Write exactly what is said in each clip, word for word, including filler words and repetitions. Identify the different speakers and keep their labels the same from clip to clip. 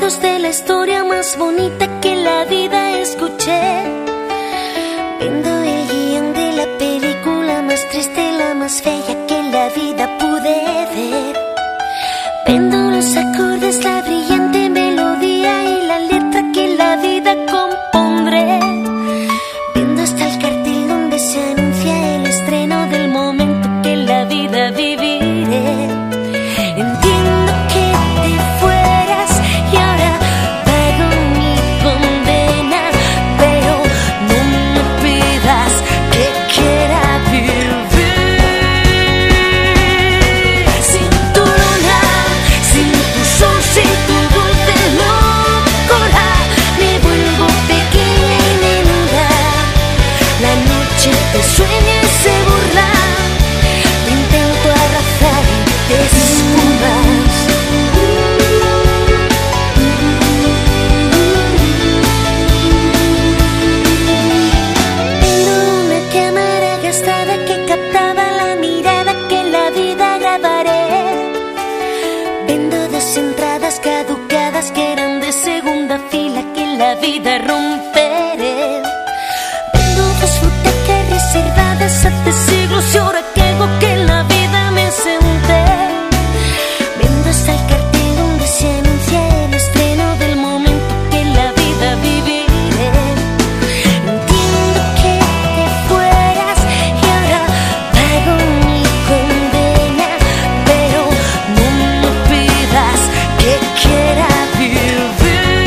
Speaker 1: cuentos de la historia más bonita que en la vida escuché, viendo el guión de la película más triste, la más bella que en la vida pude ver, viendo los acordes, la brillante melodía y la letra que en la vida compondré, viendo hasta el cartel donde se anuncia el estreno del momento que en la vida viviré. Entiendo que te fueras y ahora pago mi condena, pero no me pidas que quiera vivir sin tu luna, sin tu sol, sin tu dulce locura. Me vuelvo pequeña y menuda, la noche te sueña y se burla, te intento abrazar y te espumas. Tengo una cámara gastada que captaba la mirada que en la vida grabaré. Vendo dos entradas caducadas que eran de segunda fila que en la vida romperé. Vendo dos butacas reservadas hace siglos y ahora que hago que en la vida me senté. Vendo hasta el cartel donde se anuncia el estreno del momento que en la vida viviré. Entiendo que te fueras y ahora pago mi condena, pero no me pidas que quiera vivir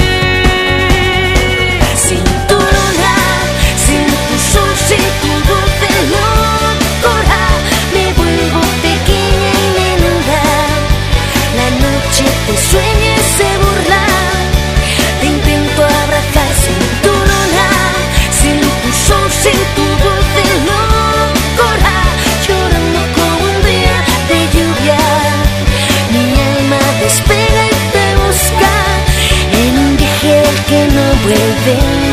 Speaker 1: sin tu luna, sin tu sol, sin tu dulce locura. Me vuelvo pequeña y menuda, la noche te sueña y se burla, te intento abrazar sin tu luna, sin tu sol, sin tu dulce locura. Llorando como un día de lluvia, mi alma despega y te busca en un viaje al que no vuelve.